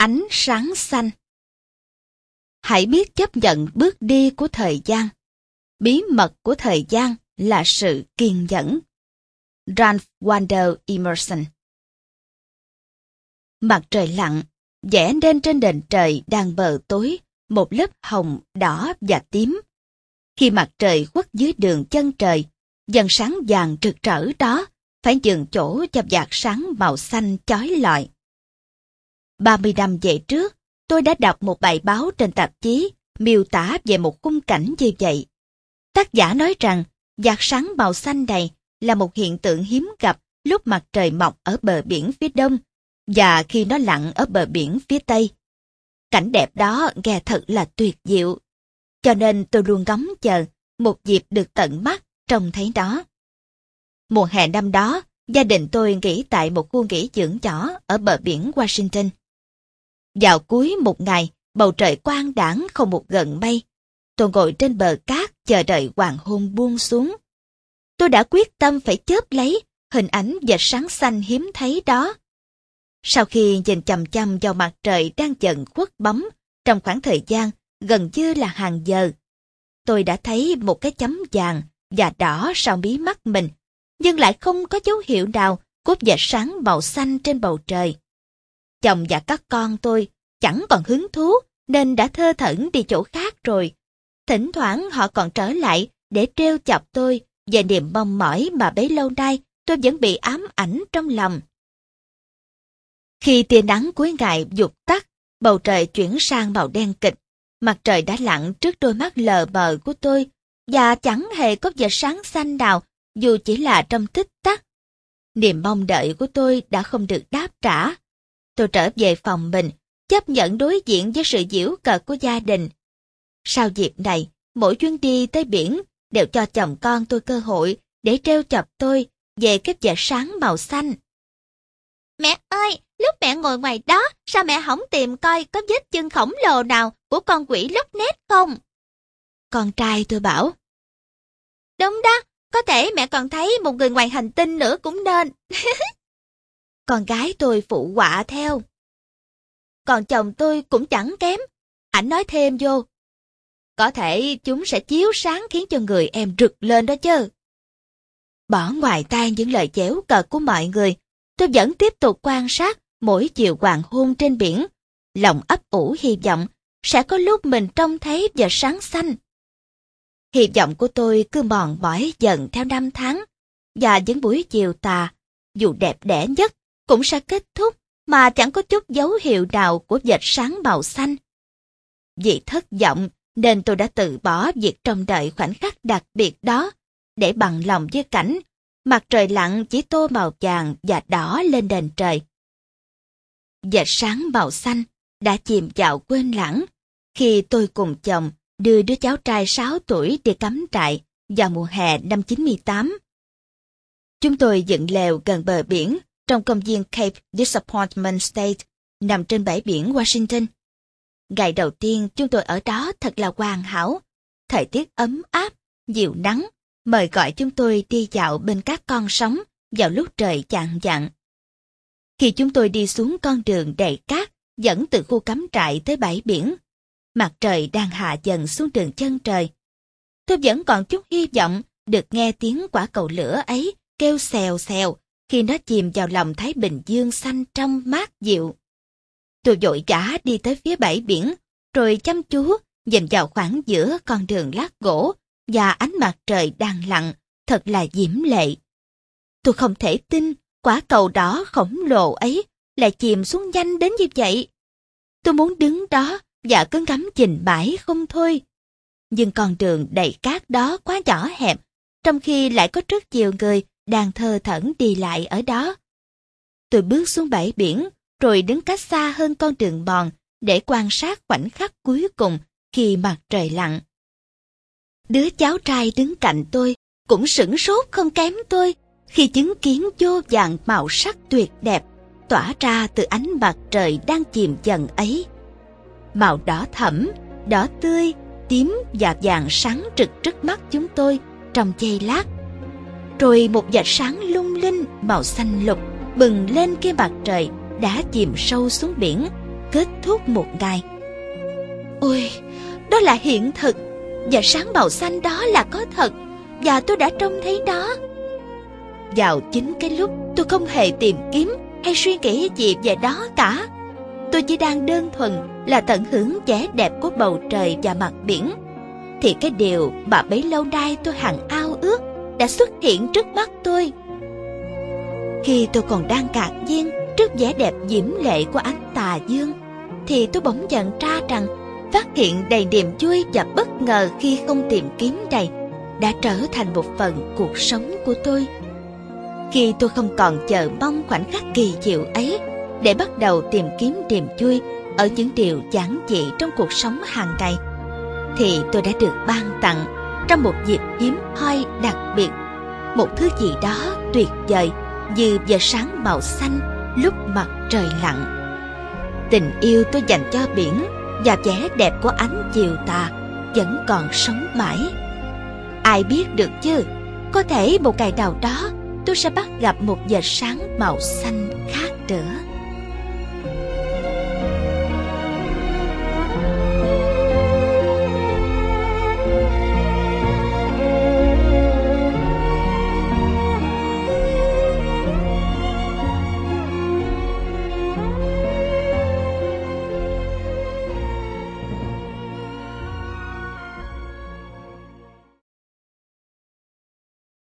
Ánh sáng xanh. Hãy biết chấp nhận bước đi của thời gian. Bí mật của thời gian là sự kiên nhẫn. Ralph Waldo Emerson. Mặt trời lặn, vẽ nên trên nền trời đang mờ tối một lớp hồng, đỏ và tím. Khi mặt trời khuất dưới đường chân trời, dần sáng vàng rực rỡ đó phải dừng chỗ cho vạt sáng màu xanh chói lọi. 30 năm về trước, tôi đã đọc một bài báo trên tạp chí miêu tả về một khung cảnh như vậy. Tác giả nói rằng vạt sáng màu xanh này là một hiện tượng hiếm gặp lúc mặt trời mọc ở bờ biển phía đông và khi nó lặn ở bờ biển phía tây. Cảnh đẹp đó nghe thật là tuyệt diệu, cho nên tôi luôn ngóng chờ một dịp được tận mắt trông thấy nó. Mùa hè năm đó, gia đình tôi nghỉ tại một khu nghỉ dưỡng nhỏ ở bờ biển Washington. Vào cuối một ngày, bầu trời quang đãng không một gợn mây. Tôi ngồi trên bờ cát chờ đợi hoàng hôn buông xuống. Tôi đã quyết tâm phải chớp lấy hình ảnh vệt sáng xanh hiếm thấy đó. Sau khi nhìn chằm chằm vào mặt trời đang dần khuất bóng trong khoảng thời gian gần như là hàng giờ, tôi đã thấy một cái chấm vàng và đỏ sau mí mắt mình, nhưng lại không có dấu hiệu nào của vệt sáng màu xanh trên bầu trời. Chồng và các con tôi chẳng còn hứng thú nên đã thơ thẩn đi chỗ khác rồi. Thỉnh thoảng họ còn trở lại để trêu chọc tôi về niềm mong mỏi mà bấy lâu nay tôi vẫn bị ám ảnh trong lòng. Khi tia nắng cuối ngày vụt tắt, bầu trời chuyển sang màu đen kịt. Mặt trời đã lặn trước đôi mắt lờ mờ của tôi và chẳng hề có vệt sáng xanh nào dù chỉ là trong tích tắc. Niềm mong đợi của tôi đã không được đáp trả. Tôi trở về phòng mình, chấp nhận đối diện với sự giễu cợt của gia đình. Sau dịp này, mỗi chuyến đi tới biển đều cho chồng con tôi cơ hội để trêu chọc tôi về cái vệt sáng màu xanh. Mẹ ơi, lúc mẹ ngồi ngoài đó, sao mẹ không tìm coi có vết chân khổng lồ nào của con quỷ Loch Ness không? Con trai tôi bảo. Đúng đó, có thể mẹ còn thấy một người ngoài hành tinh nữa cũng nên. Con gái tôi phụ họa theo. Còn chồng tôi cũng chẳng kém. Ảnh nói thêm vô. Có thể chúng sẽ chiếu sáng khiến cho người em rực lên đó chứ. Bỏ ngoài tai những lời giễu cợt của mọi người, tôi vẫn tiếp tục quan sát mỗi chiều hoàng hôn trên biển. Lòng ấp ủ hy vọng sẽ có lúc mình trông thấy vệt sáng xanh. Hy vọng của tôi cứ mòn mỏi dần theo năm tháng, và những buổi chiều tà, dù đẹp đẽ nhất, cũng sẽ kết thúc mà chẳng có chút dấu hiệu nào của vệt sáng màu xanh. Vì thất vọng nên tôi đã từ bỏ việc trông đợi khoảnh khắc đặc biệt đó, để bằng lòng với cảnh mặt trời lặn chỉ tô màu vàng và đỏ lên nền trời. Vệt sáng màu xanh đã chìm vào quên lãng khi tôi cùng chồng đưa đứa cháu trai 6 tuổi đi cắm trại vào mùa hè năm 98. Chúng tôi dựng lều gần bờ biển trong công viên Cape Disappointment State, nằm trên bãi biển Washington. Ngày đầu tiên chúng tôi ở đó thật là hoàn hảo. Thời tiết ấm áp, dịu nắng, mời gọi chúng tôi đi dạo bên các con sóng vào lúc trời chạng vạng. Khi chúng tôi đi xuống con đường đầy cát dẫn từ khu cắm trại tới bãi biển, mặt trời đang hạ dần xuống đường chân trời. Tôi vẫn còn chút hy vọng được nghe tiếng quả cầu lửa ấy kêu xèo xèo khi nó chìm vào lòng Thái Bình Dương xanh trong mát dịu. Tôi vội vã đi tới phía bãi biển, rồi chăm chú nhìn vào khoảng giữa con đường lát gỗ và ánh mặt trời đang lặn, thật là diễm lệ. Tôi không thể tin quả cầu đỏ khổng lồ ấy lại chìm xuống nhanh đến như vậy. Tôi muốn đứng đó và cứ ngắm nhìn mãi không thôi. Nhưng con đường đầy cát đó quá nhỏ hẹp, trong khi lại có rất nhiều người đang thơ thẩn đi lại ở đó. Tôi bước xuống bãi biển, rồi đứng cách xa hơn con đường mòn để quan sát khoảnh khắc cuối cùng khi mặt trời lặn. Đứa cháu trai đứng cạnh tôi cũng sửng sốt không kém tôi khi chứng kiến vô vàn màu sắc tuyệt đẹp tỏa ra từ ánh mặt trời đang chìm dần ấy. Màu đỏ thẫm, đỏ tươi, tím và vàng sáng rực trước mắt chúng tôi trong giây lát. Rồi một vệt sáng lung linh màu xanh lục bừng lên khi mặt trời đã chìm sâu xuống biển, kết thúc một ngày. Ôi, đó là hiện thực, và sáng màu xanh đó là có thật, và tôi đã trông thấy đó. Vào chính cái lúc tôi không hề tìm kiếm hay suy nghĩ gì về đó cả, tôi chỉ đang đơn thuần là tận hưởng vẻ đẹp của bầu trời và mặt biển, thì cái điều mà bấy lâu nay tôi hằng ao ước đã xuất hiện trước mắt tôi. Khi tôi còn đang ngạc nhiên trước vẻ đẹp diễm lệ của ánh tà dương, thì tôi bỗng nhận ra rằng phát hiện đầy niềm vui và bất ngờ khi không tìm kiếm này đã trở thành một phần cuộc sống của tôi. Khi tôi không còn chờ mong khoảnh khắc kỳ diệu ấy để bắt đầu tìm kiếm niềm vui ở những điều giản dị trong cuộc sống hàng ngày, thì tôi đã được ban tặng trong một dịp hiếm hoi đặc biệt một thứ gì đó tuyệt vời như giờ sáng màu xanh lúc mặt trời lặn. Tình yêu tôi dành cho biển và vẻ đẹp của ánh chiều tà vẫn còn sống mãi. Ai biết được chứ, có thể một ngày nào đó tôi sẽ bắt gặp một giờ sáng màu xanh khác nữa.